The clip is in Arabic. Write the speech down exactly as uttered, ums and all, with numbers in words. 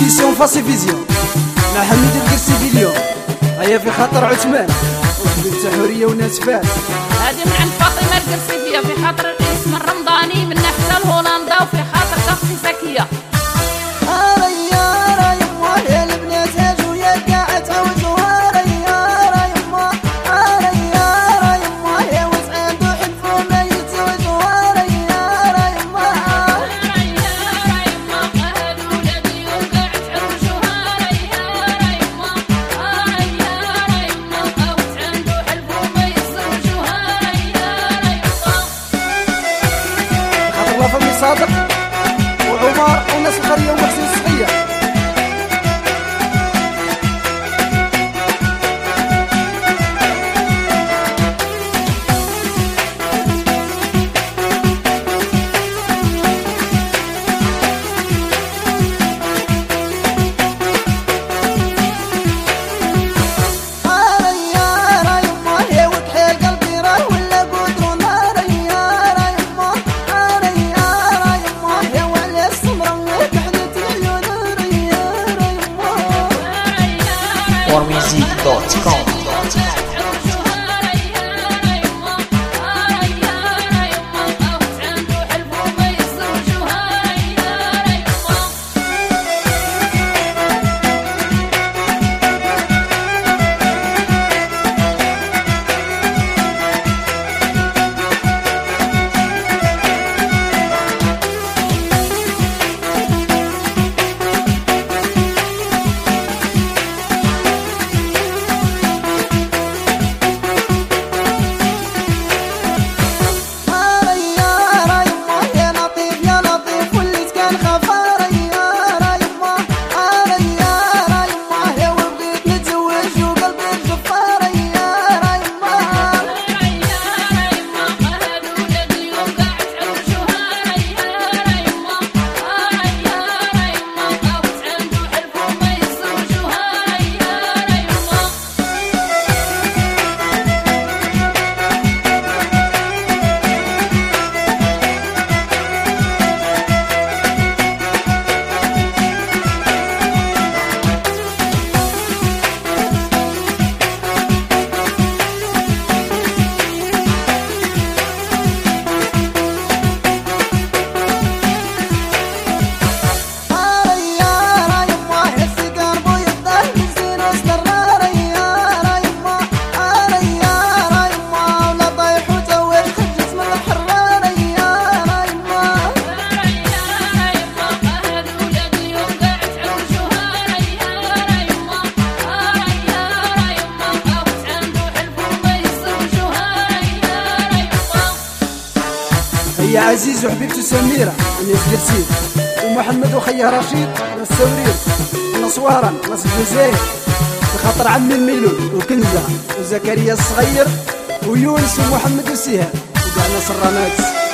إديسيون فاسي فيزيون مع حميد القرسي في اليوم. هيا في خاطر عثمان وبنت حورية وناس فاس. هادي من عند فاطمة القرسيفية في خاطر الاسم الرمضاني من حتى لهولندا وفي خاطر شخصي زكية. صادق وعمر وناس القرية ومحسن الصغير. warmusic dot com. هي عزيز وحبيبته سميرة وناس قرسيد ومحمد وخيه رشيد ناس سورير وناس وهران ناس الجزائر بخاطر عمي الميلود وكنزة وزكريا الصغير ويونس ومحمد وسيهان وكاع ناس الرمات.